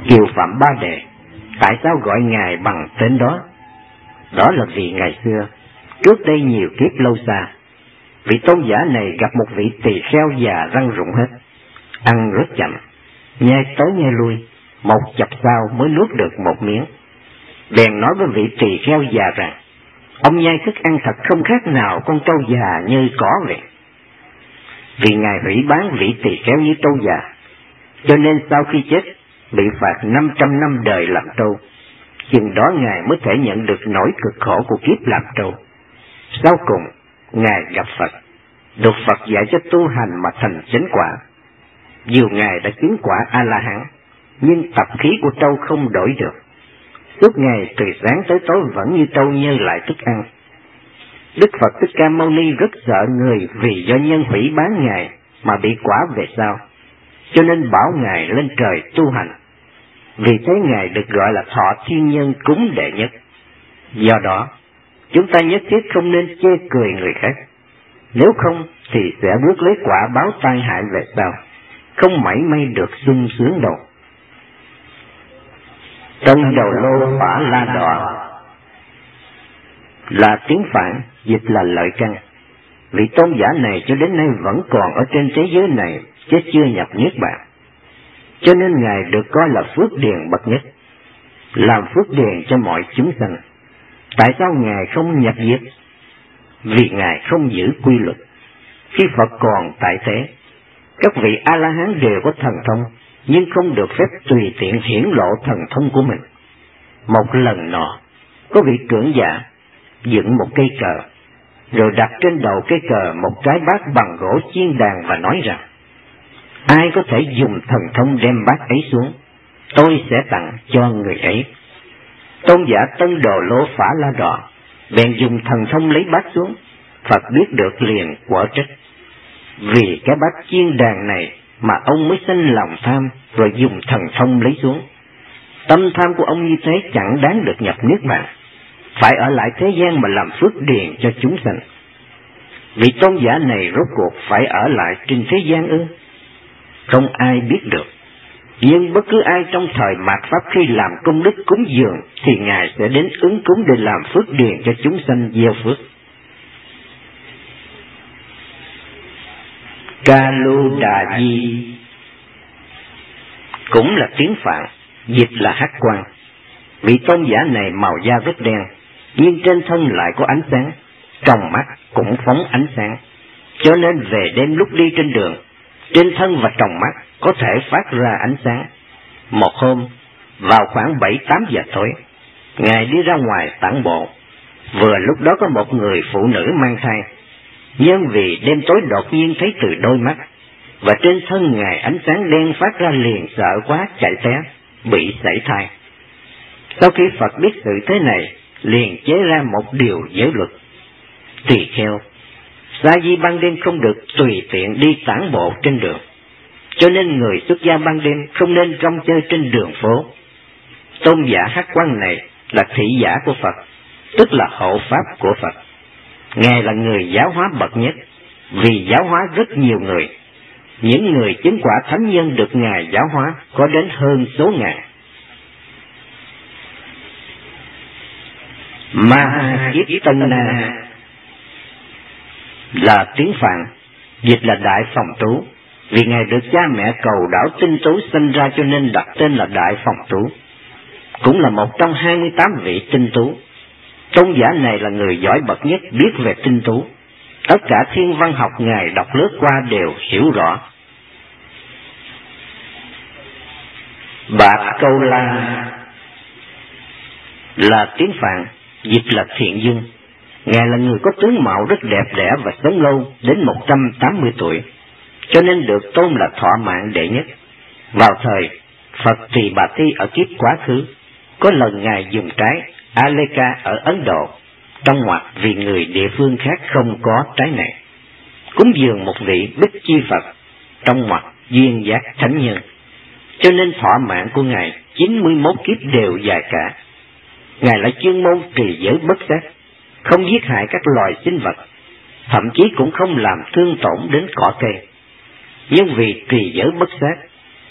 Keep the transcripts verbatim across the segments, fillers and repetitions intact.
Kiều Phạm Ba Đề, tại sao gọi Ngài bằng tên đó? Đó là vì ngày xưa, trước đây nhiều kiếp lâu xa, vị tôn giả này gặp một vị tỳ kheo già răng rụng hết, ăn rất chậm, nhai tới nhai lui, một chập sau mới nuốt được một miếng. Bèn nói với vị tỳ kheo già rằng, ông nhai thức ăn thật không khác nào con trâu già như cỏ vậy. Vì Ngài hủy bán vị tỳ kheo như trâu già, cho nên sau khi chết bị phạt năm trăm năm đời làm trâu. Chừng đó Ngài mới thể nhận được nỗi cực khổ của kiếp làm trâu. Sau cùng Ngài gặp Phật, được Phật dạy cho tu hành mà thành chánh quả. Dù Ngài đã chứng quả A-la-hán, nhưng tập khí của trâu không đổi được. Suốt ngày từ sáng tới tối vẫn như trâu nhơ lại thức ăn. Đức Phật Thích Ca Mâu Ni rất sợ người vì do nhân hủy bán Ngài mà bị quả về sau, cho nên bảo Ngài lên trời tu hành. Vì thế Ngài được gọi là thọ thiên nhân cúng đệ nhất. Do đó, chúng ta nhất thiết không nên chê cười người khác, nếu không thì sẽ bước lấy quả báo tai hại về sau, không mảy may được sung sướng đâu. Tân Đầu Lô Phả La Đọa là tiếng Phạn, dịch là lợi căn. Vị tôn giả này cho đến nay vẫn còn ở trên thế giới này, chứ chưa nhập Niết Bàn, cho nên Ngài được coi là phước điền bậc nhất, làm phước điền cho mọi chúng sanh. Tại sao Ngài không nhập diệt? Vì Ngài không giữ quy luật. Khi Phật còn tại thế, các vị A-la-hán đều có thần thông, nhưng không được phép tùy tiện hiển lộ thần thông của mình. Một lần nọ, có vị trưởng giả dựng một cây cờ, rồi đặt trên đầu cây cờ một cái bát bằng gỗ chiên đàn và nói rằng, ai có thể dùng thần thông đem bát ấy xuống, tôi sẽ tặng cho người ấy. Tôn giả Tân Đồ Lô Phả La Đọa bèn dùng thần thông lấy bát xuống. Phật biết được liền quở trách, vì cái bát chiên đàn này mà ông mới sinh lòng tham, rồi dùng thần thông lấy xuống. Tâm tham của ông như thế chẳng đáng được nhập Niết Bàn, phải ở lại thế gian mà làm phước điền cho chúng sanh. Vị tôn giả này rốt cuộc phải ở lại trên thế gian ư? Không ai biết được. Nhưng bất cứ ai trong thời mạt Pháp khi làm công đức cúng dường thì Ngài sẽ đến ứng cúng để làm phước điền cho chúng sanh gieo phước. Ca Lu Đà Di cũng là tiếng Phạn, dịch là hắc quang. Vị tôn giả này màu da rất đen, nhưng trên thân lại có ánh sáng, trong mắt cũng phóng ánh sáng, cho nên về đêm lúc đi trên đường, trên thân và trong mắt có thể phát ra ánh sáng. Một hôm, vào khoảng bảy tám giờ tối, Ngài đi ra ngoài tản bộ. Vừa lúc đó có một người phụ nữ mang thai, nhưng vì đêm tối đột nhiên thấy từ đôi mắt, và trên thân Ngài ánh sáng đen phát ra liền sợ quá chạy té, bị sảy thai. Sau khi Phật biết sự thế này, liền chế ra một điều giới luật. Tỳ kheo, sa di ban đêm không được tùy tiện đi tản bộ trên đường, cho nên người xuất gia ban đêm không nên rong chơi trên đường phố. Tôn giả hắc quang này là thị giả của Phật, tức là hộ pháp của Phật. Ngài là người giáo hóa bậc nhất, vì giáo hóa rất nhiều người. Những người chứng quả thánh nhân được Ngài giáo hóa có đến hơn số ngàn. Ma Kiếp Tân Na là tiếng Phạn, dịch là Đại Phòng Tú. Vì Ngài được cha mẹ cầu đảo Tinh Tú sinh ra cho nên đặt tên là Đại Phòng Tú, cũng là một trong hai mươi tám vị tinh tú. Tôn giả này là người giỏi bậc nhất biết về tinh tú. Tất cả thiên văn học Ngài đọc lướt qua đều hiểu rõ. Bạc Câu La là tiếng Phạn, dịch là Thiện Dương. Ngài là người có tướng mạo rất đẹp đẽ và sống lâu đến một trăm tám mươi tuổi, cho nên được tôn là thọ mạng đệ nhất. Vào thời Phật Tỳ Bà Thi ở kiếp quá khứ, có lần Ngài dùng trái Aleka ở Ấn Độ, trong ngoặc vì người địa phương khác không có trái này, cúng dường một vị Bích Chi Phật, trong ngoặc duyên giác thánh nhân, cho nên thọ mạng của Ngài chín mươi mốt kiếp đều dài cả. Ngài lại chuyên môn trì giới bất sát, không giết hại các loài sinh vật, thậm chí cũng không làm thương tổn đến cỏ cây. Nhưng vì trì giới bất sát,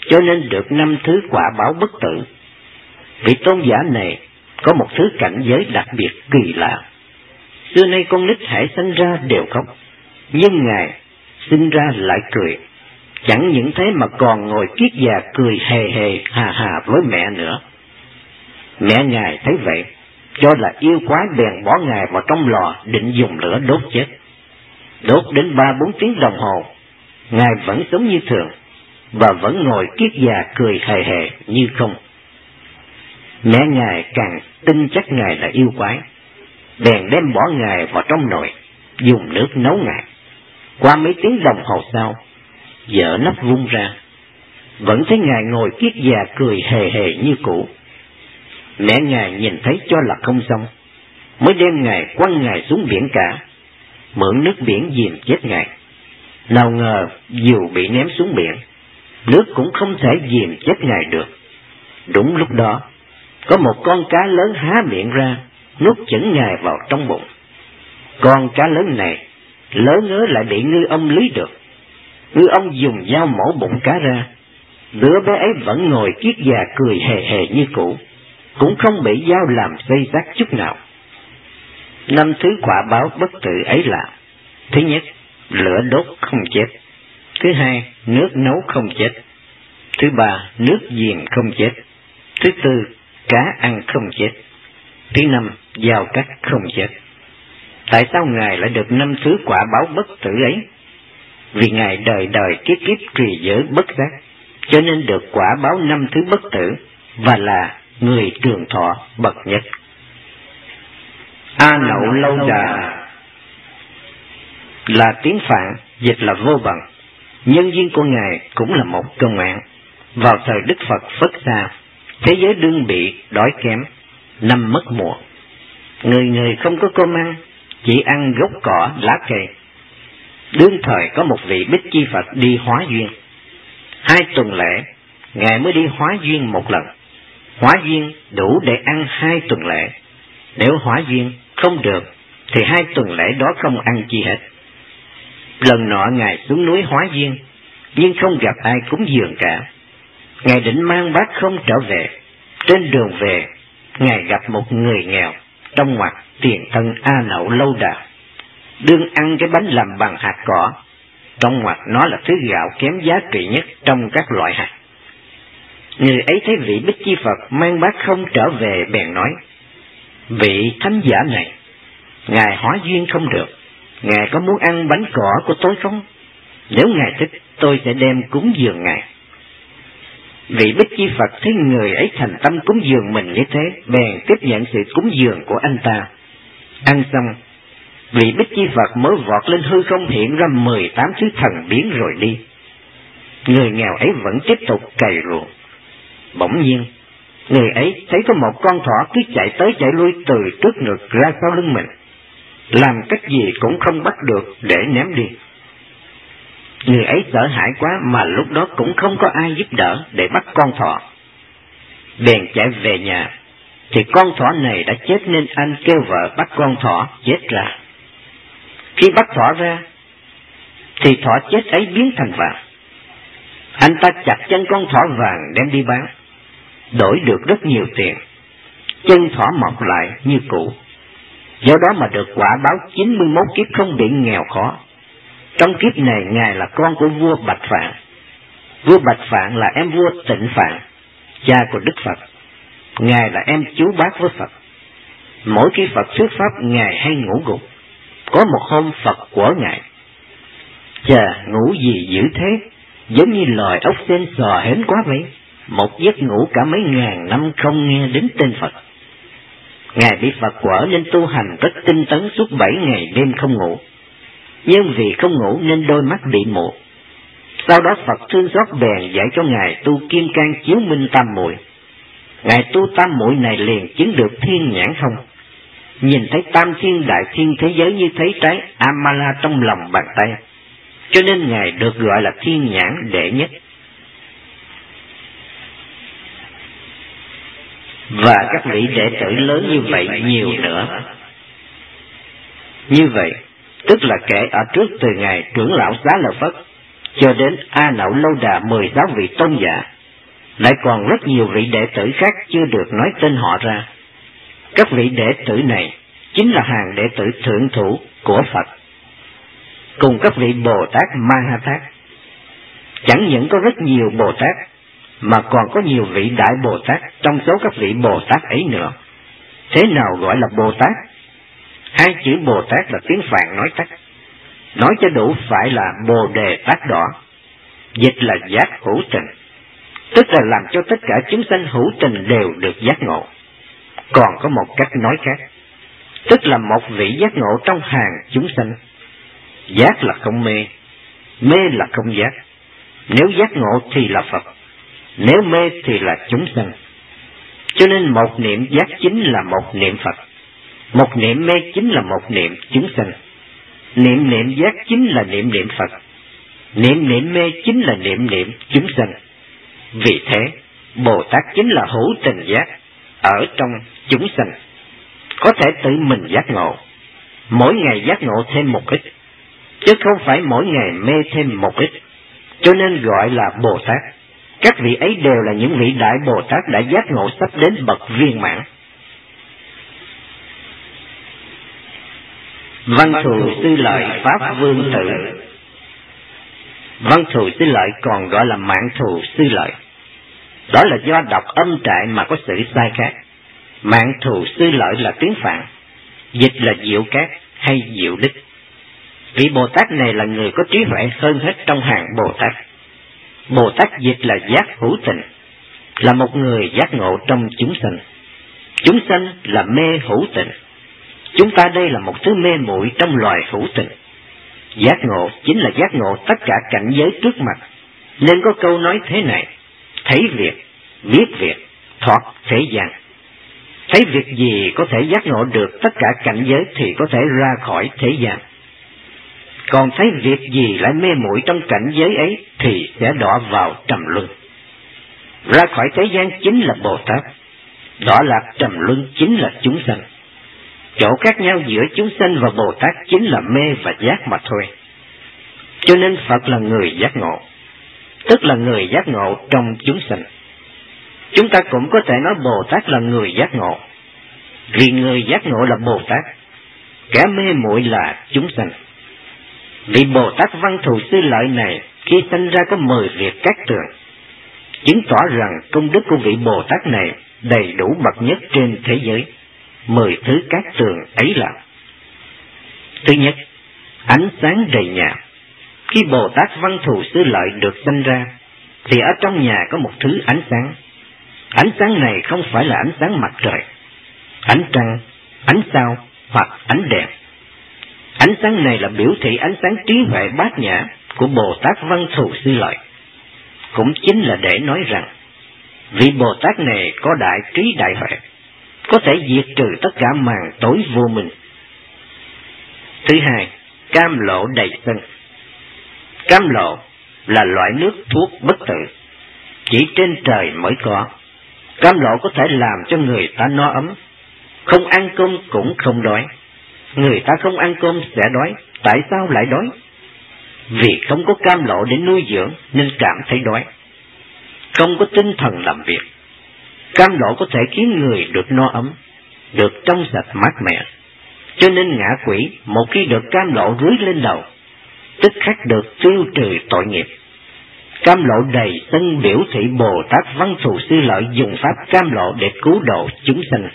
cho nên được năm thứ quả báo bất tử. Vị tôn giả này có một thứ cảnh giới đặc biệt kỳ lạ. Xưa nay con nít hãy sinh ra đều khóc, nhưng Ngài sinh ra lại cười. Chẳng những thế mà còn ngồi kiết già cười hề hề hà hà với mẹ nữa. Mẹ Ngài thấy vậy, cho là yêu quái bèn bỏ Ngài vào trong lò định dùng lửa đốt chết. Đốt đến ba bốn tiếng đồng hồ, Ngài vẫn sống như thường, và vẫn ngồi kiết già cười hề hề như không. Mẹ Ngài càng tin chắc Ngài là yêu quái, bèn đem bỏ Ngài vào trong nồi, dùng nước nấu Ngài. Qua mấy tiếng đồng hồ sau, dở nắp vung ra, vẫn thấy Ngài ngồi kiết già cười hề hề như cũ. Mẹ Ngài nhìn thấy cho là không xong, mới đem Ngài quăng Ngài xuống biển cả, mượn nước biển dìm chết Ngài. Nào ngờ dù bị ném xuống biển, nước cũng không thể dìm chết Ngài được. Đúng lúc đó, có một con cá lớn há miệng ra, nuốt chửng Ngài vào trong bụng. Con cá lớn này lớn ngớ lại bị ngư ông lý được. Ngư ông dùng dao mổ bụng cá ra, đứa bé ấy vẫn ngồi kiết già cười hề hề như cũ, cũng không bị dao làm xây xác chút nào. Năm thứ quả báo bất tử ấy là: thứ nhất, lửa đốt không chết; thứ hai, nước nấu không chết; thứ ba, nước diềm không chết; thứ tư, cá ăn không chết; thứ năm, dao cắt không chết. Tại sao Ngài lại được năm thứ quả báo bất tử ấy? Vì Ngài đời đời kiếp kiếp trì giới bất giác, cho nên được quả báo năm thứ bất tử, và là người trường thọ bậc nhất. A Nậu Lâu Đà là tiếng Phạn, dịch là vô bằng. Nhân duyên của Ngài cũng là một công án. Vào thời Đức Phật Phất xa, thế giới đương bị đói kém, năm mất mùa. Người người không có cơm ăn, chỉ ăn gốc cỏ lá cây. Đương thời có một vị Bích Chi Phật đi hóa duyên. Hai tuần lễ, Ngài mới đi hóa duyên một lần. Hóa duyên đủ để ăn hai tuần lễ. Nếu hóa duyên không được, thì hai tuần lễ đó không ăn chi hết. Lần nọ Ngài xuống núi hóa duyên, nhưng không gặp ai cúng dường cả. Ngài định mang bát không trở về. Trên đường về, Ngài gặp một người nghèo, trong ngoặc tiền thân A Nậu Lâu Đà, đương ăn cái bánh làm bằng hạt cỏ. Trong ngoặc nó là thứ gạo kém giá trị nhất trong các loại hạt. Người ấy thấy vị Bích Chi Phật mang bát không trở về, bèn nói: vị thánh giả này, Ngài hóa duyên không được, Ngài có muốn ăn bánh cỏ của tôi không? Nếu Ngài thích, tôi sẽ đem cúng dường Ngài. Vị Bích Chi Phật thấy người ấy thành tâm cúng dường mình như thế, bèn tiếp nhận sự cúng dường của anh ta. Ăn xong, vị Bích Chi Phật mới vọt lên hư không, hiện ra mười tám thứ thần biến rồi đi. Người nghèo ấy vẫn tiếp tục cày ruộng. Bỗng nhiên, người ấy thấy có một con thỏ cứ chạy tới chạy lui từ trước ngực ra sau lưng mình, làm cách gì cũng không bắt được để ném đi. Người ấy sợ hãi quá, mà lúc đó cũng không có ai giúp đỡ để bắt con thỏ. Bèn chạy về nhà, thì con thỏ này đã chết, nên anh kêu vợ bắt con thỏ chết ra. Khi bắt thỏ ra, thì thỏ chết ấy biến thành vàng. Anh ta chặt chân con thỏ vàng đem đi bán, đổi được rất nhiều tiền. Chân thỏ mọc lại như cũ. Do đó mà được quả báo chín mươi mốt kiếp không bị nghèo khó. Trong kiếp này, Ngài là con của vua Bạch Phạn. Vua Bạch Phạn là em vua Tịnh Phạn, cha của Đức Phật. Ngài là em chú bác với Phật. Mỗi khi Phật thuyết pháp, Ngài hay ngủ gục. Có một hôm Phật của Ngài: chà, ngủ gì dữ thế, giống như loài ốc sên sò hến quá vậy. Một giấc ngủ cả mấy ngàn năm không nghe đến tên Phật. Ngài bị Phật quở nên tu hành rất tinh tấn, suốt bảy ngày đêm không ngủ. Nhưng vì không ngủ nên đôi mắt bị mù. Sau đó Phật thương xót bèn dạy cho Ngài tu Kim Cang Chiếu Minh Tam Muội. Ngài tu tam muội này liền chứng được thiên nhãn thông, nhìn thấy tam thiên đại thiên thế giới như thấy trái Amala trong lòng bàn tay, cho nên Ngài được gọi là thiên nhãn đệ nhất. Và các vị đệ tử lớn như vậy nhiều nữa. Như vậy, tức là kể ở trước từ Ngài trưởng lão Xá Lợi Phất cho đến A Nậu Lâu Đà mười sáu vị tôn giả, Lại còn rất nhiều vị đệ tử khác chưa được nói tên họ ra. Các vị đệ tử này chính là hàng đệ tử thượng thủ của Phật, cùng các vị Bồ Tát Ma Ha Tát. Chẳng những có rất nhiều Bồ Tát, mà còn có nhiều vị Đại Bồ Tát trong số các vị Bồ Tát ấy nữa. Thế nào gọi là Bồ Tát? Hai chữ Bồ Tát là tiếng Phạn nói tắt, nói cho đủ phải là Bồ Đề Tát Đỏ, dịch là giác hữu tình, tức là làm cho tất cả chúng sanh hữu tình đều được giác ngộ. Còn có một cách nói khác, tức là một vị giác ngộ trong hàng chúng sanh. Giác là không mê, mê là không giác. Nếu giác ngộ thì là Phật, nếu mê thì là chúng sanh. Cho nên một niệm giác chính là một niệm Phật, một niệm mê chính là một niệm chúng sanh. Niệm niệm giác chính là niệm niệm Phật, niệm niệm mê chính là niệm niệm chúng sanh. Vì thế, Bồ Tát chính là hữu tình giác ở trong chúng sanh, có thể tự mình giác ngộ, mỗi ngày giác ngộ thêm một ít, chứ không phải mỗi ngày mê thêm một ít, cho nên gọi là Bồ Tát. Các vị ấy đều là những vị Đại Bồ Tát đã giác ngộ sắp đến bậc viên mãn. Văn Thù Sư Lợi Pháp Vương Tự. Văn Thù Sư Lợi còn gọi là Mạng Thù Sư Lợi, đó là do đọc âm trại mà có sự sai khác. Mạng Thù Sư Lợi là tiếng Phạn, dịch là diệu cát hay diệu đức. Vị Bồ Tát này là người có trí huệ hơn hết trong hàng Bồ Tát. Bồ Tát dịch là giác hữu tình, là một người giác ngộ trong chúng sanh. Chúng sanh là mê hữu tình. Chúng ta đây là một thứ mê muội trong loài hữu tình. Giác ngộ chính là giác ngộ tất cả cảnh giới trước mặt. Nên có câu nói thế này: thấy việc, biết việc, thoát thế gian. Thấy việc gì có thể giác ngộ được tất cả cảnh giới thì có thể ra khỏi thế gian. Còn thấy việc gì lại mê muội trong cảnh giới ấy thì sẽ đọa vào trầm luân. Ra khỏi thế gian chính là Bồ Tát, đọa lạc trầm luân chính là chúng sanh. Chỗ khác nhau giữa chúng sanh và Bồ Tát chính là mê và giác mà thôi. Cho nên Phật là người giác ngộ, tức là người giác ngộ trong chúng sanh. Chúng ta cũng có thể nói Bồ Tát là người giác ngộ, vì người giác ngộ là Bồ Tát, kẻ mê muội là chúng sanh. Vị Bồ Tát Văn Thù Sư Lợi này khi sanh ra có mười việc cát tường, chứng tỏ rằng công đức của vị Bồ Tát này đầy đủ bậc nhất trên thế giới. Mười thứ cát tường ấy là: thứ nhất, ánh sáng đầy nhà. Khi Bồ Tát Văn Thù Sư Lợi được sanh ra, thì ở trong nhà có một thứ ánh sáng. Ánh sáng này không phải là ánh sáng mặt trời, ánh trăng, ánh sao hoặc ánh đèn. Ánh sáng này là biểu thị ánh sáng trí huệ bát nhã của Bồ Tát Văn Thù Sư Lợi. Cũng chính là để nói rằng, vị Bồ Tát này có đại trí đại huệ, có thể diệt trừ tất cả màn tối vô minh. Thứ hai, cam lộ đầy sân. Cam lộ là loại nước thuốc bất tử, chỉ trên trời mới có. Cam lộ có thể làm cho người ta no ấm, không ăn cơm cũng không đói. Người ta không ăn cơm sẽ đói, tại sao lại đói? Vì không có cam lộ để nuôi dưỡng nên cảm thấy đói, không có tinh thần làm việc. Cam lộ có thể khiến người được no ấm, được trong sạch mát mẻ. Cho nên ngạ quỷ một khi được cam lộ rưới lên đầu, tức khắc được tiêu trừ tội nghiệp. Cam lộ đầy sân biểu thị Bồ Tát Văn Thù Sư Lợi dùng pháp cam lộ để cứu độ chúng sanh.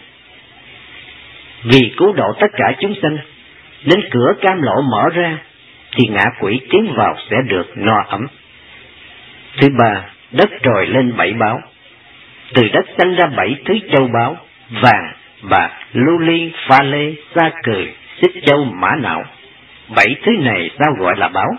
Vì cứu độ tất cả chúng sanh, nên cửa cam lộ mở ra, thì ngạ quỷ tiến vào sẽ được no ấm. Thứ ba, đất trồi lên bảy báo. Từ đất sanh ra bảy thứ châu báu: vàng, bạc, lưu ly, pha lê, sa cừ, xích châu, mã não. Bảy thứ này sao gọi là báu?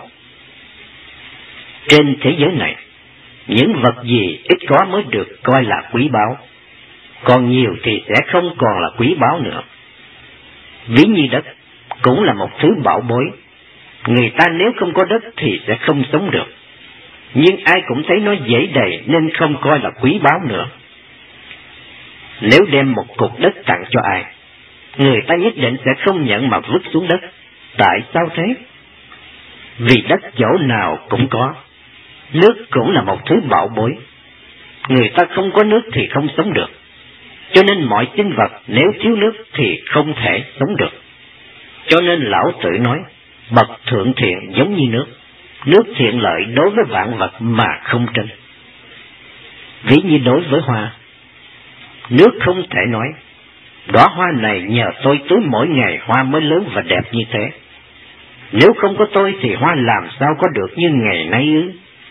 Trên thế giới này, những vật gì ít có mới được coi là quý báu, còn nhiều thì sẽ không còn là quý báu nữa. Ví như đất cũng là một thứ bảo bối. Người ta nếu không có đất thì sẽ không sống được, nhưng ai cũng thấy nó dễ đầy nên không coi là quý báu nữa. Nếu đem một cục đất tặng cho ai, người ta nhất định sẽ không nhận mà vứt xuống đất. Tại sao thế? Vì đất chỗ nào cũng có, nước cũng là một thứ bảo bối. người ta không có nước thì không sống được, cho nên mọi sinh vật nếu thiếu nước thì không thể sống được. Cho nên Lão Tử nói, bậc thượng thiện giống như nước, nước thiện lợi đối với vạn vật mà không tranh. Ví như đối với hoa, nước không thể nói, đóa hoa này nhờ tôi tưới mỗi ngày hoa mới lớn và đẹp như thế. Nếu không có tôi thì hoa làm sao có được như ngày nay ư?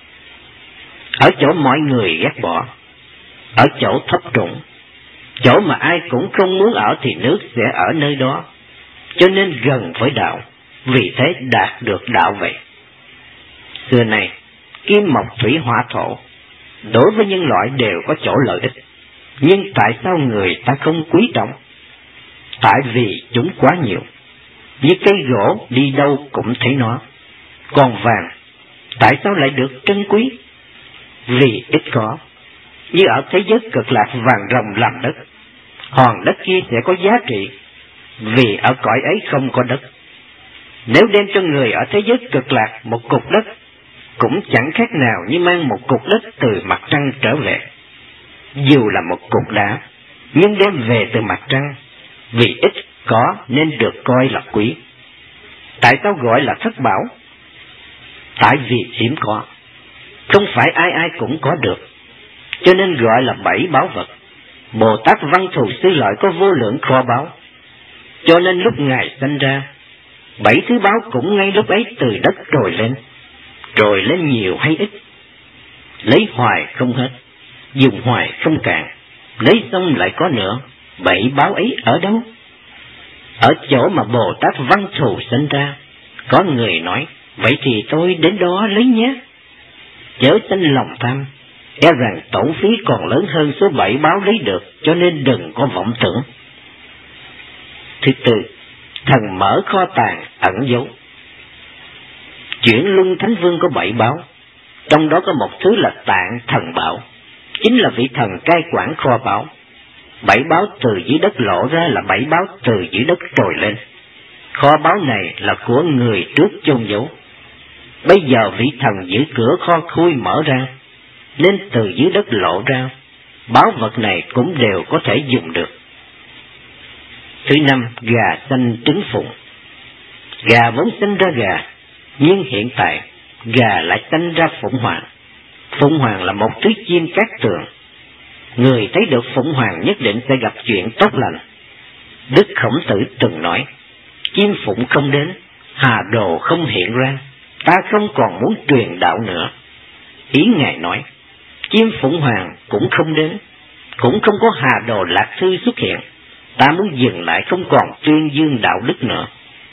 Ở chỗ mọi người ghét bỏ, ở chỗ thấp trũng, chỗ mà ai cũng không muốn ở thì nước sẽ ở nơi đó, cho nên gần với đạo, vì thế đạt được đạo vậy. Xưa này, kim mộc thủy hỏa thổ, đối với nhân loại đều có chỗ lợi ích, nhưng tại sao người ta không quý trọng? Tại vì chúng quá nhiều, như cây gỗ đi đâu cũng thấy nó. Còn vàng, tại sao lại được trân quý? Vì ít có. Như ở thế giới cực lạc vàng ròng làm đất, hòn đất kia sẽ có giá trị, vì ở cõi ấy không có đất. Nếu đem cho người ở thế giới cực lạc một cục đất, cũng chẳng khác nào như mang một cục đất từ mặt trăng trở về. Dù là một cục đá, nhưng đem về từ mặt trăng, vì ít có nên được coi là quý. Tại sao gọi là thất bảo? Tại vì hiếm có, không phải ai ai cũng có được, cho nên gọi là bảy báu vật. Bồ Tát Văn Thù Sư Lợi có vô lượng kho báu, cho nên lúc Ngài sanh ra, bảy thứ báu cũng ngay lúc ấy từ đất trồi lên, trồi lên nhiều hay ít, lấy hoài không hết, dùng hoài không cạn, lấy xong lại có nữa. Bảy báu ấy ở đâu? Ở chỗ mà Bồ Tát Văn Thù sinh ra. Có người nói, vậy thì tôi đến đó lấy nhé. Chớ sinh lòng tham, e rằng tổn phí còn lớn hơn số bảy báo lấy được, cho nên đừng có vọng tưởng. Thứ tư, thần mở kho tàng ẩn giấu. Chuyển Luân Thánh Vương có bảy báo, trong đó có một thứ là Tạng Thần Bảo, chính là vị thần cai quản kho báu. Bảy báo từ dưới đất lộ ra là bảy báo từ dưới đất trồi lên. Kho báu này là của người trước chôn giấu. Bây giờ vị thần giữ cửa kho khui mở ra, nên từ dưới đất lộ ra, báu vật này cũng đều có thể dùng được. Thứ năm, gà xanh trứng phụng. Gà vốn sinh ra gà, nhưng hiện tại gà lại sinh ra phụng hoàng. Phụng hoàng là một thứ chim cát tường. Người thấy được phụng hoàng nhất định sẽ gặp chuyện tốt lành. Đức Khổng Tử từng nói, chim phụng không đến, hà đồ không hiện ra, ta không còn muốn truyền đạo nữa. Ý Ngài nói, chim phụng hoàng cũng không đến, cũng không có hà đồ lạc thư xuất hiện, ta muốn dừng lại không còn tuyên dương đạo đức nữa.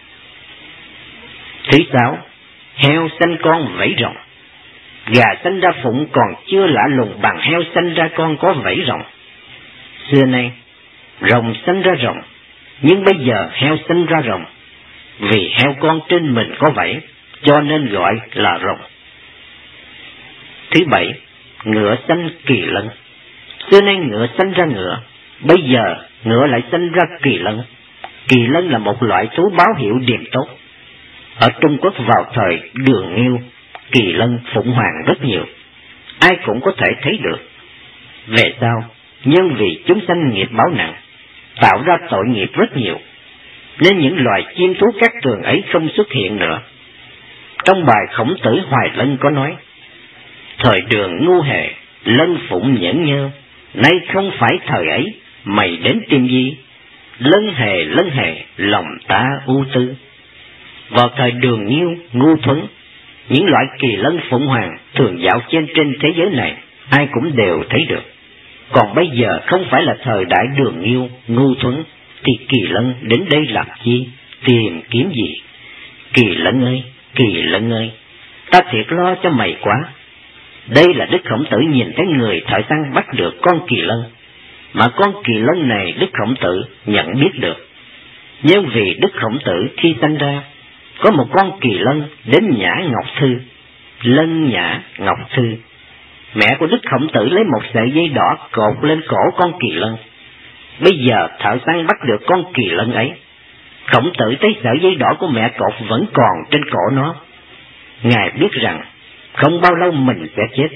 Thứ sáu, heo sanh con vẫy rồng. Gà sanh ra phụng còn chưa lạ lùng bằng heo sanh ra con có vẫy rồng. Xưa nay, rồng sanh ra rồng, nhưng bây giờ heo sanh ra rồng. Vì heo con trên mình có vẫy, cho nên gọi là rồng. Thứ bảy, ngựa sanh kỳ lân. Xưa nay ngựa sanh ra ngựa, bây giờ ngựa lại sanh ra kỳ lân. Kỳ lân là một loại thú báo hiệu điềm tốt. Ở Trung Quốc vào thời Đường Nghiêu, kỳ lân phụng hoàng rất nhiều, ai cũng có thể thấy được. Về sau, nhân vì chúng sanh nghiệp báo nặng, tạo ra tội nghiệp rất nhiều, nên những loài chim thú cát tường ấy không xuất hiện nữa. Trong bài Khổng Tử Hoài Lân có nói, thời Đường ngu hề, lân phụng nhẫn nhơ, nay không phải thời ấy, mày đến tìm gì? Lân hề lân hề, lòng ta ưu tư. Vào thời Đường Nghiêu, ngu thuấn, những loại kỳ lân phụng hoàng thường dạo trên trên thế giới này, ai cũng đều thấy được. Còn bây giờ không phải là thời đại Đường Nghiêu, ngu thuấn, thì kỳ lân đến đây làm chi, tìm kiếm gì? Kỳ lân ơi, kỳ lân ơi, ta thiệt lo cho mày quá. Đây là Đức Khổng Tử nhìn thấy người thợ săn bắt được con kỳ lân, mà con kỳ lân này Đức Khổng Tử nhận biết được. Nhưng vì Đức Khổng Tử khi sanh ra, có một con kỳ lân đến Nhã Ngọc Thư, Lân Nhã Ngọc Thư. Mẹ của Đức Khổng Tử lấy một sợi dây đỏ cột lên cổ con kỳ lân. Bây giờ thợ săn bắt được con kỳ lân ấy. Khổng Tử thấy sợi dây đỏ của mẹ cột vẫn còn trên cổ nó. Ngài biết rằng không bao lâu mình sẽ chết,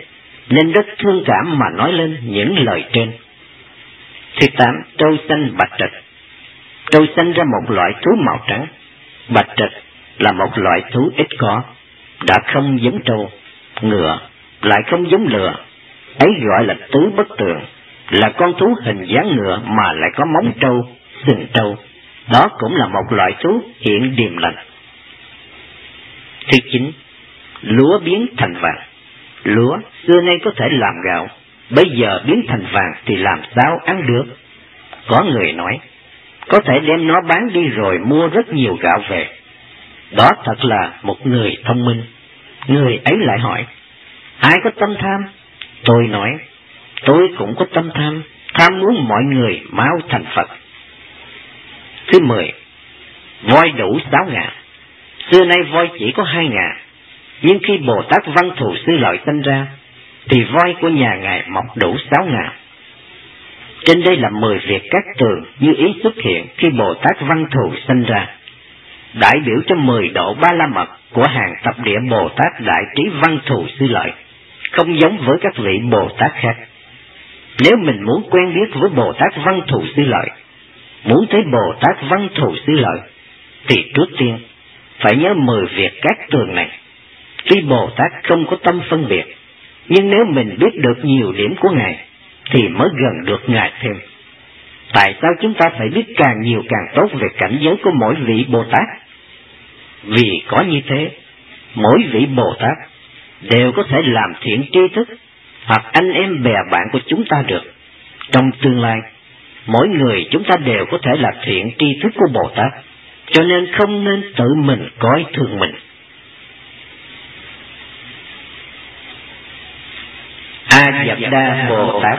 nên rất thương cảm mà nói lên những lời trên. Thứ tám, trâu xanh bạch trạch. Trâu xanh ra một loại thú màu trắng, bạch trạch là một loại thú ít có, đã không giống trâu, ngựa, lại không giống lừa, ấy gọi là tứ bất tượng, là con thú hình dáng ngựa mà lại có móng trâu, sừng trâu, đó cũng là một loại thú hiện điềm lành. Thứ chín, lúa biến thành vàng. Lúa xưa nay có thể làm gạo, bây giờ biến thành vàng thì làm sao ăn được? Có người nói, có thể đem nó bán đi rồi mua rất nhiều gạo về. Đó thật là một người thông minh. Người ấy lại hỏi, ai có tâm tham? Tôi nói, tôi cũng có tâm tham, tham muốn mọi người mau thành Phật. Thứ mười, voi đủ sáu ngà. Xưa nay voi chỉ có hai ngà, nhưng khi Bồ Tát Văn Thù Sư Lợi sanh ra, thì voi của nhà Ngài mọc đủ sáu ngà. Trên đây là mười việc các tường như ý xuất hiện khi Bồ Tát Văn Thù sanh ra, đại biểu cho mười độ ba la mật của hàng tập địa Bồ Tát Đại Trí Văn Thù Sư Lợi, không giống với các vị Bồ Tát khác. Nếu mình muốn quen biết với Bồ Tát Văn Thù Sư Lợi, muốn thấy Bồ Tát Văn Thù Sư Lợi, thì trước tiên phải nhớ mười việc các tường này. Tuy Bồ Tát không có tâm phân biệt, nhưng nếu mình biết được nhiều điểm của Ngài, thì mới gần được Ngài thêm. Tại sao chúng ta phải biết càng nhiều càng tốt về cảnh giới của mỗi vị Bồ Tát? Vì có như thế, mỗi vị Bồ Tát đều có thể làm thiện tri thức, hoặc anh em bè bạn của chúng ta được. Trong tương lai, mỗi người chúng ta đều có thể là thiện tri thức của Bồ Tát, cho nên không nên tự mình coi thường mình. A Dập Đa Bồ Tát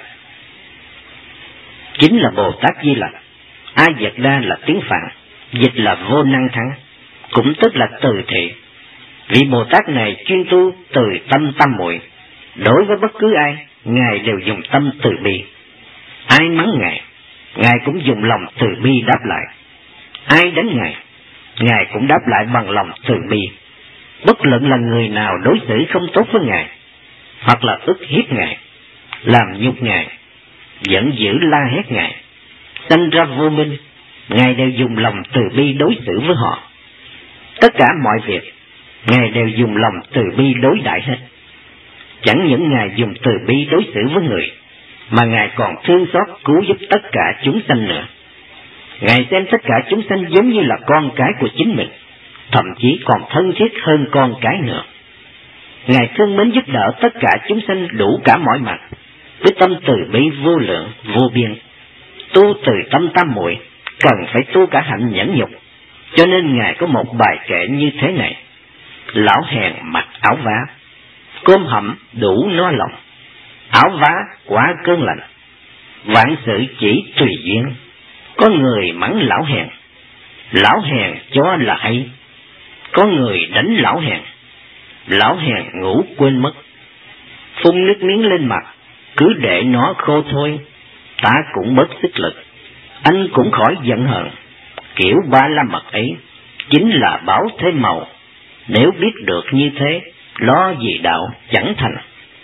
chính là Bồ Tát Di Lặc. A Dập Đa là tiếng Phạn, dịch là vô năng thắng, cũng tức là từ thị. Vị Bồ Tát này chuyên tu từ tâm tam muội. Đối với bất cứ ai, Ngài đều dùng tâm từ bi. Ai mắng Ngài, Ngài cũng dùng lòng từ bi đáp lại. Ai đánh Ngài, Ngài cũng đáp lại bằng lòng từ bi. Bất luận là người nào đối xử không tốt với Ngài, hoặc là ức hiếp Ngài, làm nhục Ngài, giận dữ la hét Ngài, sanh ra vô minh, Ngài đều dùng lòng từ bi đối xử với họ. Tất cả mọi việc, Ngài đều dùng lòng từ bi đối đãi hết. Chẳng những Ngài dùng từ bi đối xử với người, mà Ngài còn thương xót cứu giúp tất cả chúng sanh nữa. Ngài xem tất cả chúng sanh giống như là con cái của chính mình, thậm chí còn thân thiết hơn con cái nữa. Ngài thương mến giúp đỡ tất cả chúng sanh đủ cả mọi mặt, với tâm từ bi vô lượng, vô biên. Tu từ tâm tam muội, cần phải tu cả hạnh nhẫn nhục, cho nên Ngài có một bài kệ như thế này: lão hèn mặc áo vá, cơm hẩm đủ no lòng, áo vá quá cơn lạnh, vạn sự chỉ tùy duyên. Có người mắng lão hèn, lão hèn cho là hay. Có người đánh lão hèn, lão hèn ngủ quên mất. Phun nước miếng lên mặt, cứ để nó khô thôi, ta cũng bớt sức lực, anh cũng khỏi giận hờn. Kiểu ba la mật ấy chính là báo thế màu, nếu biết được như thế, lo gì đạo chẳng thành.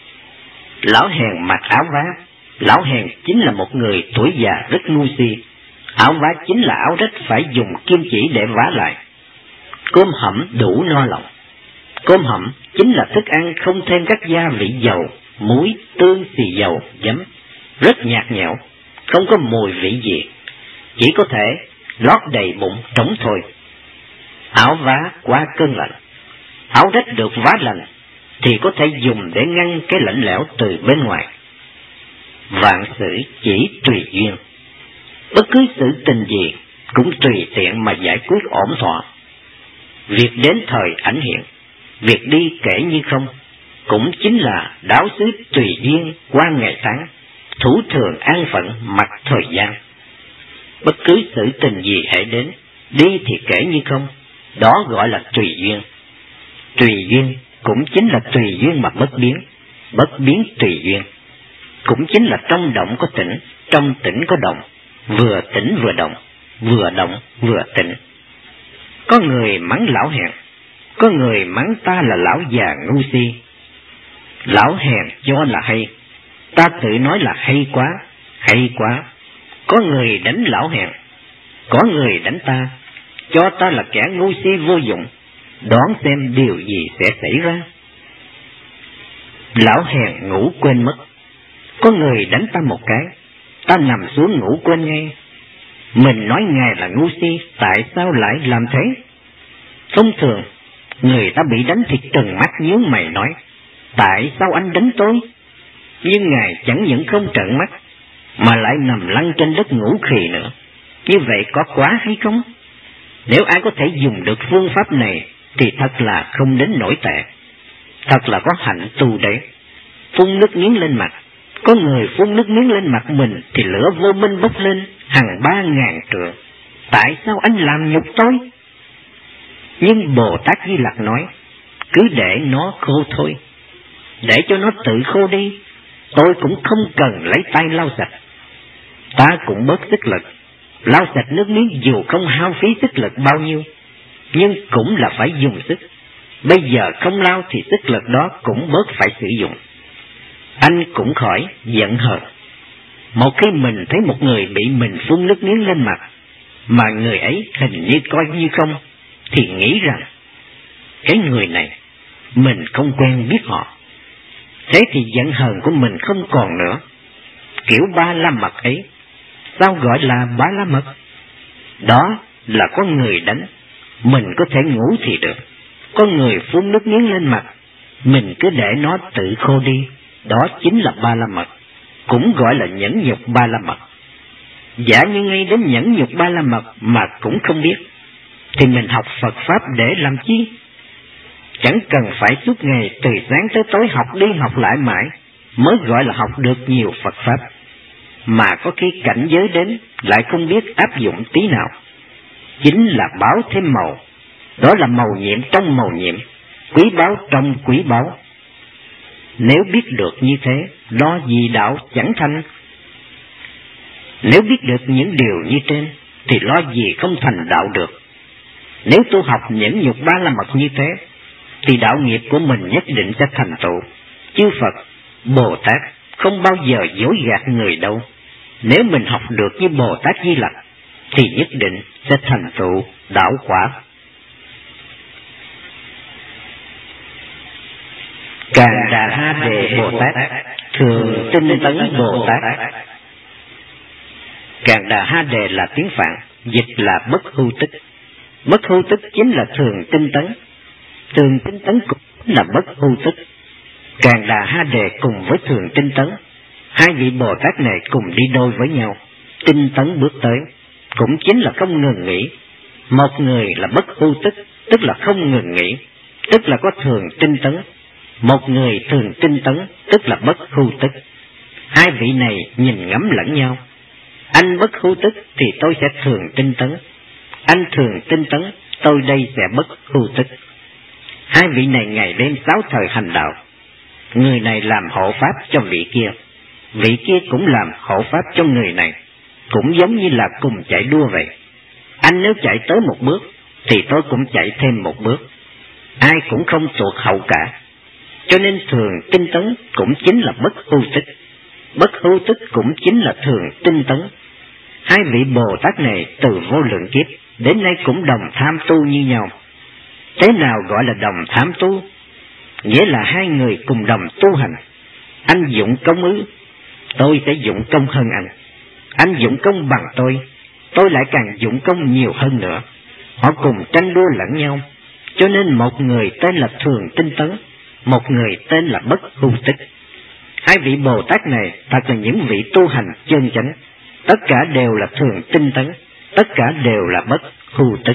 Lão hèn mặc áo vá, lão hèn chính là một người tuổi già rất ngu si. Áo vá chính là áo rách phải dùng kim chỉ để vá lại. Cơm hẩm đủ no lòng, cơm hẩm chính là thức ăn không thêm các gia vị dầu, muối, tương, xì dầu, giấm, rất nhạt nhẽo, không có mùi vị gì, chỉ có thể lót đầy bụng trống thôi. Áo vá qua cơn lạnh, áo rách được vá lạnh thì có thể dùng để ngăn cái lạnh lẽo từ bên ngoài. Vạn sự chỉ tùy duyên, bất cứ sự tình gì cũng tùy tiện mà giải quyết ổn thỏa. Việc đến thời ảnh hiện, việc đi kể như không, cũng chính là đáo xứ tùy duyên qua ngày tháng, thủ thường an phận mặc thời gian. Bất cứ sự tình gì hãy đến, đi thì kể như không, đó gọi là tùy duyên. Tùy duyên cũng chính là tùy duyên mà bất biến, bất biến tùy duyên. Cũng chính là trong động có tĩnh, trong tĩnh có động, vừa tĩnh vừa động, vừa động vừa tĩnh. Có người mắng lão hèn, có người mắng ta là lão già ngu si. Lão hèn cho là hay, ta tự nói là hay quá, hay quá. Có người đánh lão hèn, có người đánh ta, cho ta là kẻ ngu si vô dụng, đoán xem điều gì sẽ xảy ra. Lão hèn ngủ quên mất, có người đánh ta một cái, ta nằm xuống ngủ quên ngay. Mình nói ngài là ngu si, tại sao lại làm thế? Thông thường, người ta bị đánh thì trừng mắt nhướng mày nói, tại sao anh đánh tôi? Nhưng ngài chẳng những không trợn mắt, mà lại nằm lăn trên đất ngủ khì nữa. Như vậy có quá hay không? Nếu ai có thể dùng được phương pháp này, thì thật là không đến nổi tệ. Thật là có hạnh tu đấy. Phun nước miếng lên mặt, có người phun nước miếng lên mặt mình thì lửa vô minh bốc lên hàng ba ngàn trượng. Tại sao anh làm nhục tôi? Nhưng Bồ Tát Di Lặc nói, cứ để nó khô thôi, để cho nó tự khô đi, tôi cũng không cần lấy tay lau sạch. Ta cũng bớt sức lực, lau sạch nước miếng dù không hao phí sức lực bao nhiêu, nhưng cũng là phải dùng sức. Bây giờ không lau thì sức lực đó cũng bớt phải sử dụng. Anh cũng khỏi giận hờn. Một khi mình thấy một người bị mình phun nước miếng lên mặt, mà người ấy hình như coi như không, thì nghĩ rằng cái người này mình không quen biết họ. Thế thì giận hờn của mình không còn nữa. Kiểu ba la mật ấy, sao gọi là ba la mật? Đó là có người đánh, mình có thể ngủ thì được. Có người phun nước miếng lên mặt, mình cứ để nó tự khô đi. Đó chính là ba la mật, cũng gọi là nhẫn nhục ba la mật. Giả như ngay đến nhẫn nhục ba la mật mà cũng không biết, thì mình học Phật Pháp để làm chi? Chẳng cần phải suốt ngày từ sáng tới tối học đi học lại mãi mới gọi là học được nhiều Phật Pháp, mà có khi cảnh giới đến lại không biết áp dụng tí nào. Chính là báo thêm màu, đó là màu nhiệm trong màu nhiệm, quý báu trong quý báu. Nếu biết được như thế, lo gì đạo chẳng thành? Nếu biết được những điều như trên, thì lo gì không thành đạo được? Nếu tu học nhẫn nhục ba la mật như thế, thì đạo nghiệp của mình nhất định sẽ thành tựu. Chư Phật, Bồ Tát không bao giờ dối gạt người đâu. Nếu mình học được như Bồ Tát Di Lặc, thì nhất định sẽ thành tựu đạo quả. Càn Đà Ha Đề Bồ Tát, Thường Tinh Tấn Bồ Tát. Càn Đà Ha Đề là tiếng Phạn, dịch là bất hưu tức. Bất hưu tức chính là thường tinh tấn. Thường tinh tấn cũng là bất hưu tức. Càn Đà Ha Đề cùng với thường tinh tấn, hai vị Bồ Tát này cùng đi đôi với nhau. Tinh tấn bước tới, cũng chính là không ngừng nghỉ. Một người là bất hưu tức, tức là không ngừng nghỉ, tức là có thường tinh tấn. Một người thường tinh tấn, tức là bất hưu tức. Hai vị này nhìn ngắm lẫn nhau. Anh bất hưu tức thì tôi sẽ thường tinh tấn. Anh thường tinh tấn, tôi đây sẽ bất hưu tức. Hai vị này ngày đêm sáu thời hành đạo. Người này làm hộ pháp cho vị kia, vị kia cũng làm hộ pháp cho người này. Cũng giống như là cùng chạy đua vậy. Anh nếu chạy tới một bước, thì tôi cũng chạy thêm một bước. Ai cũng không tuột hậu cả. Cho nên thường tinh tấn cũng chính là bất hưu tức. Bất hưu tức cũng chính là thường tinh tấn. Hai vị Bồ Tát này từ vô lượng kiếp đến nay cũng đồng tham tu như nhau. Thế nào gọi là đồng tham tu? Nghĩa là hai người cùng đồng tu hành. Anh dụng công ư? Tôi sẽ dụng công hơn anh. Anh dụng công bằng tôi, tôi lại càng dụng công nhiều hơn nữa. Họ cùng tranh đua lẫn nhau. Cho nên một người tên là thường tinh tấn, một người tên là bất hưu tức. Hai vị Bồ Tát này thật là những vị tu hành chân chánh. Tất cả đều là thường tinh tấn, tất cả đều là bất hưu tức.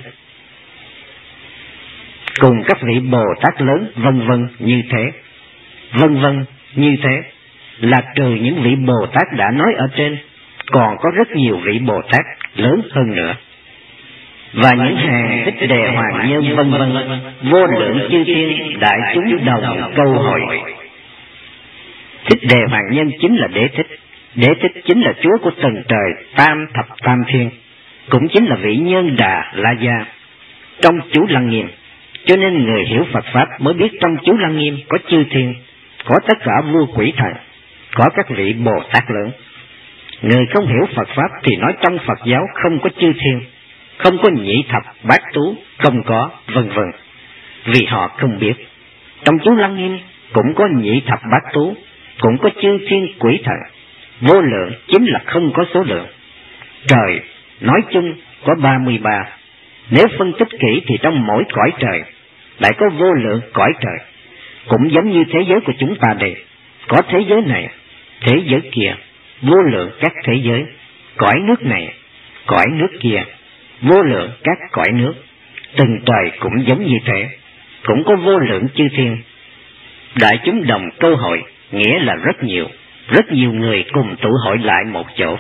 Cùng các vị Bồ Tát lớn vân vân như thế. Vân vân như thế là trừ những vị Bồ Tát đã nói ở trên, còn có rất nhiều vị Bồ Tát lớn hơn nữa. Và những hàng Thích Đề Hoàng Nhân vân vân, vô lượng chư thiên đại chúng đồng câu hỏi. Thích Đề Hoàng Nhân chính là Đế Thích. Đế Thích chính là Chúa của tầng trời tam thập tam thiên, cũng chính là vị Nhân Đà La Gia trong chú Lăng Nghiêm. Cho nên người hiểu Phật Pháp mới biết trong chú Lăng Nghiêm có chư thiên, có tất cả vua quỷ thần, có các vị Bồ Tát lớn. Người không hiểu Phật Pháp thì nói trong Phật giáo không có chư thiên, không có nhị thập bát tú, không có, vân vân. Vì họ không biết. Trong chú Lăng Nghiêm cũng có nhị thập bát tú, cũng có chư thiên quỷ thần. Vô lượng chính là không có số lượng. Trời nói chung có ba mươi ba. Nếu phân tích kỹ thì trong mỗi cõi trời lại có vô lượng cõi trời. Cũng giống như thế giới của chúng ta đây, có thế giới này, thế giới kia, vô lượng các thế giới, cõi nước này, cõi nước kia, vô lượng các cõi nước. Từng trời cũng giống như thế, cũng có vô lượng chư thiên. Đại chúng đồng cơ hội, nghĩa là rất nhiều, rất nhiều người cùng tụ hội lại một chỗ.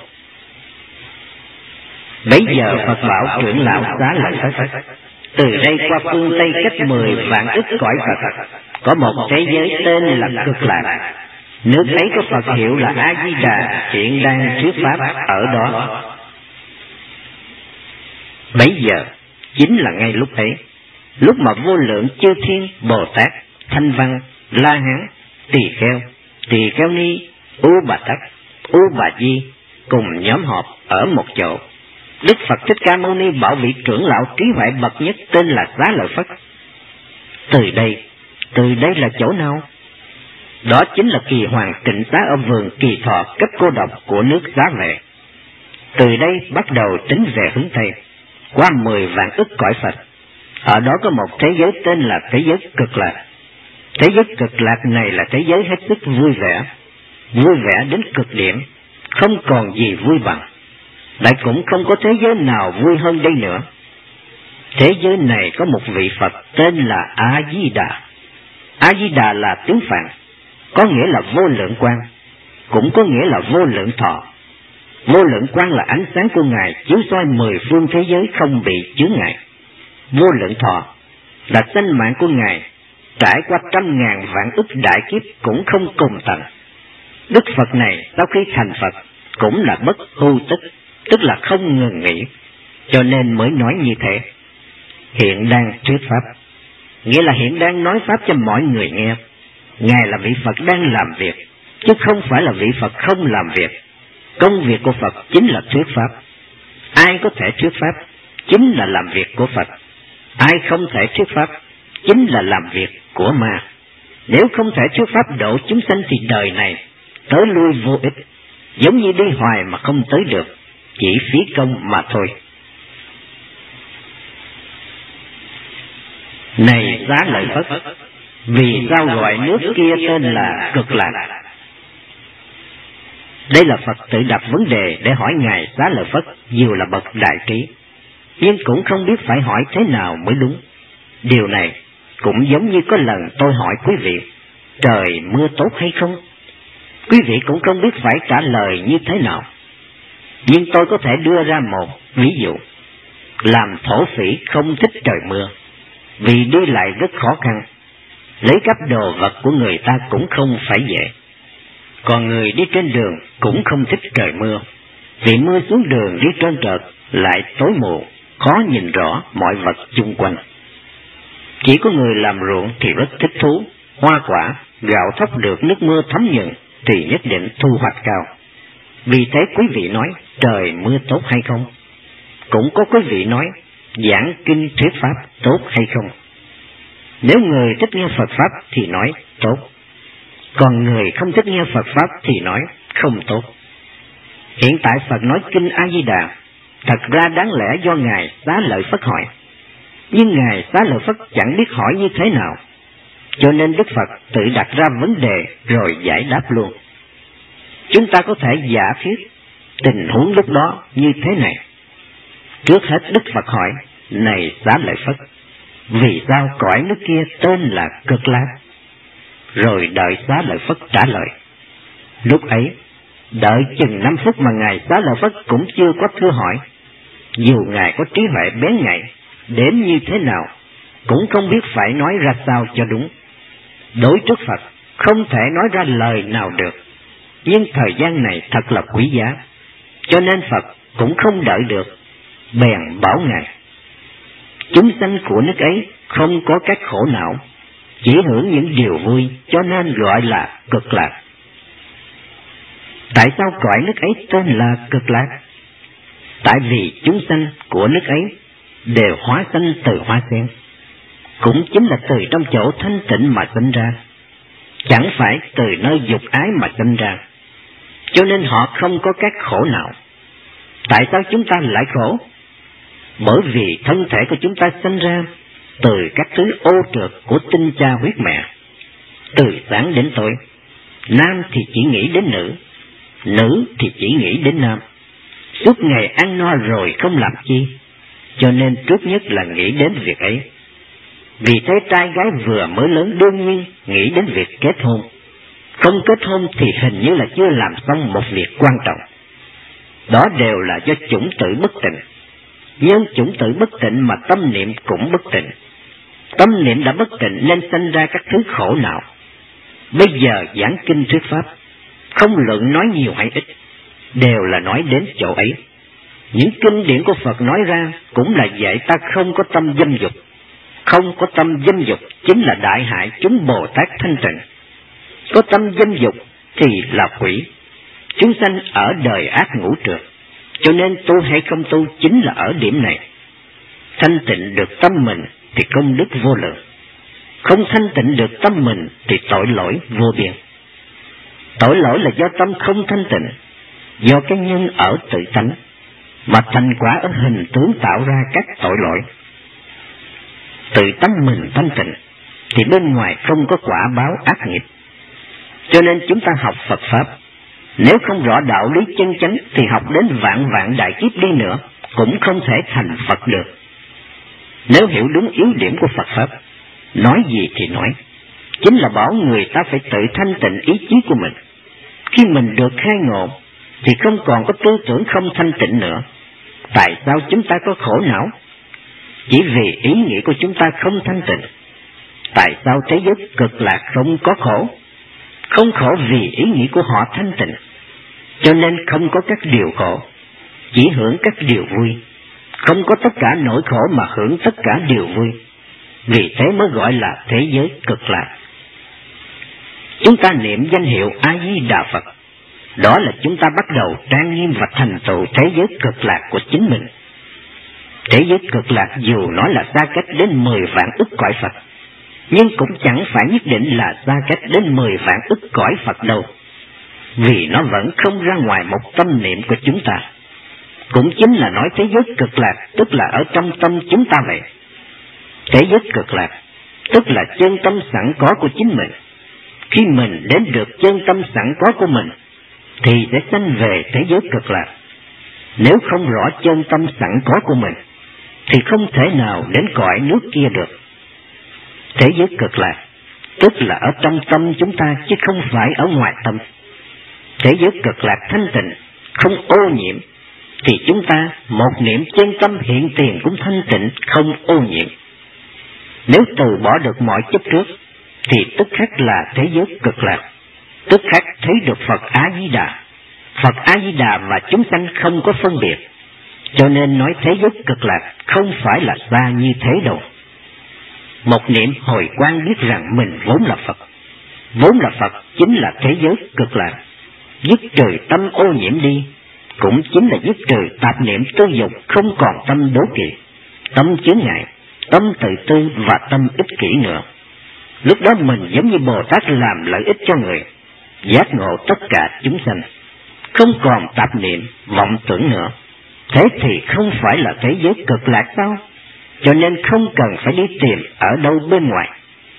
Bấy giờ Phật bảo trưởng lão Xá Lợi Phất: từ đây qua phương Tây cách mười vạn ức cõi Phật, có một thế giới tên là Cực Lạc. Nước ấy có Phật hiệu là A Di Đà, hiện đang thuyết pháp ở đó. Bấy giờ chính là ngay lúc ấy, lúc mà vô lượng chư thiên Bồ Tát, Thanh Văn, La Hán, Tỳ Kheo, Tỳ Kheo Ni, U Bà Tắc, U Bà Di cùng nhóm họp ở một chỗ. Đức Phật Thích Ca Mâu Ni bảo vị trưởng lão trí huệ bậc nhất tên là Xá Lợi Phất: từ đây, từ đây là chỗ nào? Đó chính là kỳ hoàng tịnh xá ở vườn Kỳ Thọ cấp cô độc của nước Xá Vệ. Từ đây bắt đầu tính về hướng Tây, qua mười vạn ức cõi Phật. Ở đó có một thế giới tên là thế giới Cực Lạc. Thế giới Cực Lạc này là thế giới hết sức vui vẻ, vui vẻ đến cực điểm, không còn gì vui bằng. Lại cũng không có thế giới nào vui hơn đây nữa. Thế giới này có một vị Phật tên là A Di Đà. A Di Đà là tiếng Phạn, có nghĩa là vô lượng quang, cũng có nghĩa là vô lượng thọ. Vô lượng quang là ánh sáng của Ngài chiếu soi mười phương thế giới không bị chướng ngại. Vô lượng thọ là sinh mạng của Ngài, trải qua trăm ngàn vạn ức đại kiếp cũng không cùng tận. Đức Phật này sau khi thành Phật cũng là bất hưu tức, tức là không ngừng nghỉ, cho nên mới nói như thế. Hiện đang thuyết pháp, nghĩa là hiện đang nói pháp cho mọi người nghe. Ngài là vị Phật đang làm việc, chứ không phải là vị Phật không làm việc. Công việc của Phật chính là thuyết pháp. Ai có thể thuyết pháp chính là làm việc của Phật. Ai không thể thuyết pháp chính là làm việc của ma. Nếu không thể thuyết pháp độ chúng sanh thì đời này tới lui vô ích, giống như đi hoài mà không tới được, chỉ phí công mà thôi. Này Xá Lợi Phất, vì sao gọi nước kia tên là Cực Lạc? Đây là Phật tự đặt vấn đề để hỏi Ngài Xá Lợi Phất, dù là bậc đại trí, nhưng cũng không biết phải hỏi thế nào mới đúng. Điều này cũng giống như có lần tôi hỏi quý vị, trời mưa tốt hay không? Quý vị cũng không biết phải trả lời như thế nào. Nhưng tôi có thể đưa ra một ví dụ. Làm thổ phỉ không thích trời mưa, vì đi lại rất khó khăn, lấy cắp đồ vật của người ta cũng không phải dễ. Còn người đi trên đường cũng không thích trời mưa, vì mưa xuống đường đi trơn trượt lại tối mù, khó nhìn rõ mọi vật chung quanh. Chỉ có người làm ruộng thì rất thích thú, hoa quả, gạo thóc được nước mưa thấm nhuần thì nhất định thu hoạch cao. Vì thế quý vị nói trời mưa tốt hay không? Cũng có quý vị nói giảng kinh thuyết pháp tốt hay không? Nếu người thích nghe Phật Pháp thì nói tốt, còn người không thích nghe Phật Pháp thì nói không tốt. Hiện tại Phật nói kinh A Di Đà, thật ra đáng lẽ do Ngài Xá Lợi Phất hỏi, nhưng Ngài Xá Lợi Phất chẳng biết hỏi như thế nào, cho nên Đức Phật tự đặt ra vấn đề rồi giải đáp luôn. Chúng ta có thể giả thuyết tình huống lúc đó như thế này. Trước hết Đức Phật hỏi, này Xá Lợi Phất, vì sao cõi nước kia tên là Cực Lạc? Rồi đợi Xá Lợi Phất trả lời. Lúc ấy, đợi chừng năm phút mà Ngài Xá Lợi Phất cũng chưa có thưa hỏi. Dù Ngài có trí huệ bén nhạy đến như thế nào, cũng không biết phải nói ra sao cho đúng. Đối trước Phật, không thể nói ra lời nào được. Nhưng thời gian này thật là quý giá, cho nên Phật cũng không đợi được, bèn bảo Ngài. Chúng sanh của nước ấy không có các khổ não, chỉ hưởng những điều vui, cho nên gọi là cực lạc. Tại sao cõi nước ấy tên là cực lạc? Tại vì chúng sanh của nước ấy đều hóa sanh từ hoa sen, cũng chính là từ trong chỗ thanh tịnh mà sinh ra, chẳng phải từ nơi dục ái mà sinh ra, cho nên họ không có các khổ nào. Tại sao chúng ta lại khổ? Bởi vì thân thể của chúng ta sinh ra từ các thứ ô trượt của tinh cha huyết mẹ. Từ sáng đến tối, nam thì chỉ nghĩ đến nữ, nữ thì chỉ nghĩ đến nam. Suốt ngày ăn no rồi không làm chi, cho nên trước nhất là nghĩ đến việc ấy. Vì thế trai gái vừa mới lớn đương nhiên nghĩ đến việc kết hôn. Không kết hôn thì hình như là chưa làm xong một việc quan trọng. Đó đều là do chủng tử bất tịnh. Nhưng chủng tử bất tịnh mà tâm niệm cũng bất tịnh. Tâm niệm đã bất tịnh nên sinh ra các thứ khổ não. Bây giờ giảng kinh thuyết pháp, không luận nói nhiều hay ít, đều là nói đến chỗ ấy. Những kinh điển của Phật nói ra cũng là dạy ta không có tâm dâm dục. Không có tâm dâm dục chính là đại hại chúng Bồ Tát thanh tịnh. Có tâm dâm dục thì là quỷ. Chúng sanh ở đời ác ngũ trượt, cho nên tu hay không tu chính là ở điểm này. Thanh tịnh được tâm mình thì công đức vô lượng, không thanh tịnh được tâm mình thì tội lỗi vô biên. Tội lỗi là do tâm không thanh tịnh, do cái nhân ở tự tánh, mà thành quả ở hình tướng tạo ra các tội lỗi. Tự tâm mình thanh tịnh thì bên ngoài không có quả báo ác nghiệp. Cho nên chúng ta học Phật Pháp, nếu không rõ đạo lý chân chánh thì học đến vạn vạn đại kiếp đi nữa cũng không thể thành Phật được. Nếu hiểu đúng yếu điểm của Phật Pháp, nói gì thì nói, chính là bảo người ta phải tự thanh tịnh ý chí của mình. Khi mình được khai ngộ thì không còn có tư tưởng không thanh tịnh nữa. Tại sao chúng ta có khổ não? Chỉ vì ý nghĩ của chúng ta không thanh tịnh. Tại sao thế giới cực lạc không có khổ? Không khổ vì ý nghĩ của họ thanh tịnh, cho nên không có các điều khổ, chỉ hưởng các điều vui. Không có tất cả nỗi khổ mà hưởng tất cả điều vui. Vì thế mới gọi là thế giới cực lạc. Chúng ta niệm danh hiệu A-di-đà Phật, đó là chúng ta bắt đầu trang nghiêm và thành tựu thế giới cực lạc của chính mình. Thế giới cực lạc dù nói là xa cách đến mười vạn ức cõi Phật, nhưng cũng chẳng phải nhất định là xa cách đến mười vạn ức cõi Phật đâu, vì nó vẫn không ra ngoài một tâm niệm của chúng ta. Cũng chính là nói thế giới cực lạc, tức là ở trong tâm chúng ta vậy. Thế giới cực lạc, tức là chân tâm sẵn có của chính mình. Khi mình đến được chân tâm sẵn có của mình, thì sẽ sanh về thế giới cực lạc. Nếu không rõ chân tâm sẵn có của mình, thì không thể nào đến cõi nước kia được. Thế giới cực lạc, tức là ở trong tâm chúng ta chứ không phải ở ngoài tâm. Thế giới cực lạc thanh tịnh, không ô nhiễm, thì chúng ta một niệm chân tâm hiện tiền cũng thanh tịnh, không ô nhiễm. Nếu từ bỏ được mọi chấp trước, thì tức khắc là thế giới cực lạc, tức khắc thấy được Phật A-di-đà. Phật A-di-đà và chúng sanh không có phân biệt, cho nên nói thế giới cực lạc không phải là xa như thế đâu. Một niệm hồi quang biết rằng mình vốn là Phật, vốn là Phật chính là thế giới cực lạc. Dứt trừ tâm ô nhiễm đi, cũng chính là dứt trừ tạp niệm tư dục, không còn tâm đố kỵ, tâm chướng ngại, tâm tự tư và tâm ích kỷ nữa. Lúc đó mình giống như Bồ Tát làm lợi ích cho người, giác ngộ tất cả chúng sanh, không còn tạp niệm, vọng tưởng nữa. Thế thì không phải là thế giới cực lạc sao? Cho nên không cần phải đi tìm ở đâu bên ngoài.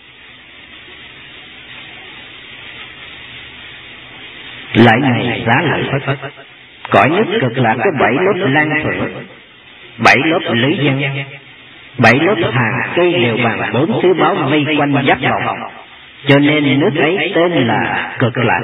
Lại này Xá Lợi Phất, cõi nước cực lạc có bảy lớp lan phượng, bảy lớp lưỡi văn, bảy lớp hàng cây đều bằng bốn thứ báo vây quanh giáp vòng, cho nên nước ấy tên là cực lạc.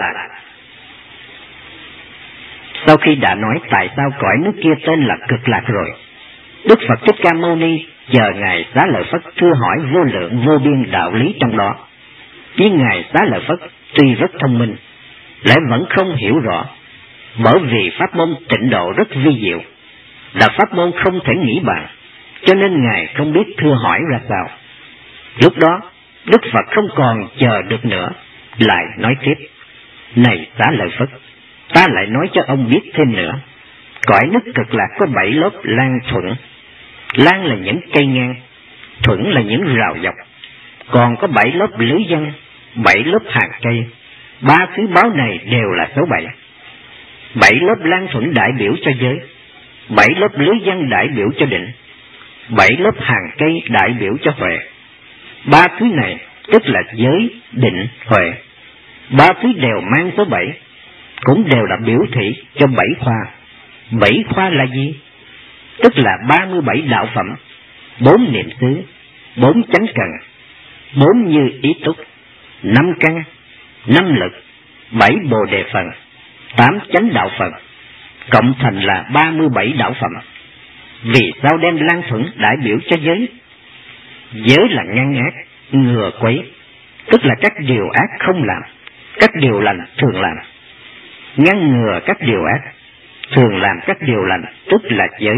Sau khi đã nói tại sao cõi nước kia tên là cực lạc rồi, Đức Phật Thích Ca Mâu Ni chờ ngài Xá Lợi Phất thưa hỏi vô lượng vô biên đạo lý trong đó. Nhưng ngài Xá Lợi Phất tuy rất thông minh, lại vẫn không hiểu rõ, bởi vì pháp môn tịnh độ rất vi diệu, là pháp môn không thể nghĩ bàn, cho nên ngài không biết thưa hỏi ra sao. Lúc đó Đức Phật không còn chờ được nữa, lại nói tiếp: Này Xá Lợi Phất, ta lại nói cho ông biết thêm nữa. Cõi nước Cực Lạc có bảy lớp lan thuận. Lan là những cây ngang, thuận là những rào dọc. Còn có bảy lớp lưới văn, bảy lớp hàng cây. Ba thứ báo này đều là số bảy. Bảy lớp lan thuận đại biểu cho giới, bảy lớp lưới văn đại biểu cho định, bảy lớp hàng cây đại biểu cho huệ. Ba thứ này tức là giới, định, huệ. Ba thứ đều mang số bảy, cũng đều là biểu thị cho bảy khoa. Bảy khoa là gì? Tức là ba mươi bảy đạo phẩm, bốn niệm xứ, bốn chánh cần, bốn như ý túc, năm căn, năm lực, bảy bồ đề phần, tám chánh đạo phần, cộng thành là ba mươi bảy đạo phẩm. Vì sao đem lan thuận đại biểu cho giới? Giới là ngăn ác, ngừa quấy, tức là các điều ác không làm, các điều lành thường làm. Ngăn ngừa các điều ác, thường làm các điều lành, tức là giới.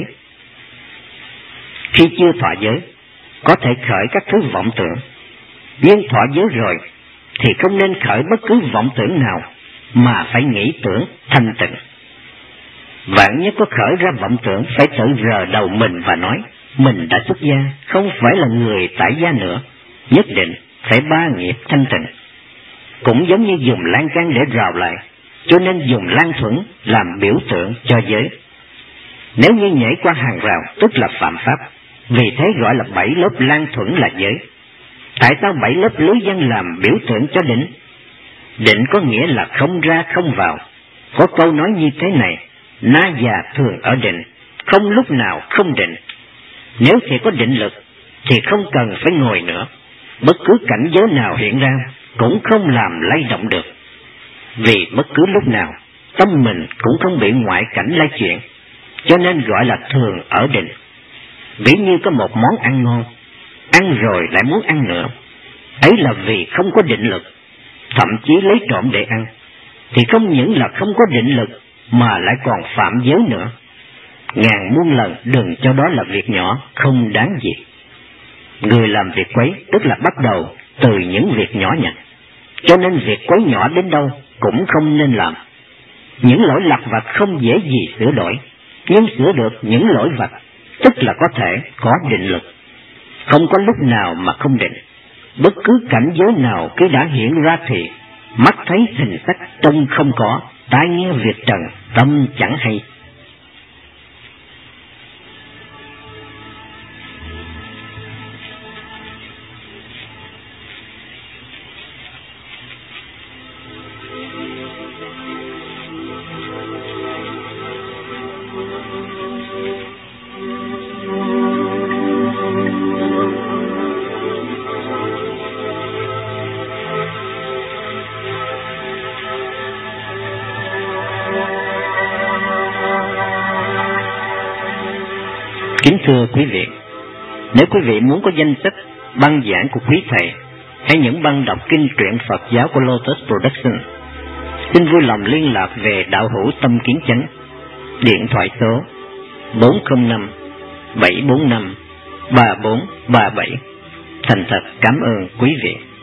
Khi chưa thọ giới, có thể khởi các thứ vọng tưởng, nhưng thọ giới rồi thì không nên khởi bất cứ vọng tưởng nào, mà phải nghĩ tưởng thanh tịnh. Vạn nhất có khởi ra vọng tưởng, phải tự rờ đầu mình và nói: mình đã xuất gia, không phải là người tại gia nữa, nhất định phải ba nghiệp thanh tịnh. Cũng giống như dùng lan can để rào lại, cho nên dùng lan thuẫn làm biểu tượng cho giới. Nếu như nhảy qua hàng rào, tức là phạm pháp, vì thế gọi là bảy lớp lan thuẫn là giới. Tại sao bảy lớp lưới văn làm biểu tượng cho định? Định có nghĩa là không ra không vào. Có câu nói như thế này: na già thường ở định, không lúc nào không định. Nếu thì có định lực thì không cần phải ngồi nữa, bất cứ cảnh giới nào hiện ra cũng không làm lay động được, vì bất cứ lúc nào tâm mình cũng không bị ngoại cảnh lay chuyển, cho nên gọi là thường ở định. Ví như có một món ăn ngon, ăn rồi lại muốn ăn nữa, ấy là vì không có định lực, thậm chí lấy trộm để ăn, thì không những là không có định lực mà lại còn phạm giới nữa. Ngàn muôn lần đừng cho đó là việc nhỏ, không đáng gì. Người làm việc quấy tức là bắt đầu từ những việc nhỏ nhặt, cho nên việc quấy nhỏ đến đâu cũng không nên làm. Những lỗi lặt vặt không dễ gì sửa đổi, nhưng sửa được những lỗi vặt tức là có thể có định lực. Không có lúc nào mà không định. Bất cứ cảnh giới nào cứ đã hiện ra thì mắt thấy hình sắc trông không có, tai nghe việc trần tâm chẳng hay. Kính thưa quý vị, nếu quý vị muốn có danh sách băng giảng của quý thầy hay những băng đọc kinh truyện Phật giáo của Lotus Production, xin vui lòng liên lạc về đạo hữu Tâm Kiến Chánh, điện thoại số bốn không năm bảy bốn năm ba bốn ba bảy. Thành thật cảm ơn quý vị.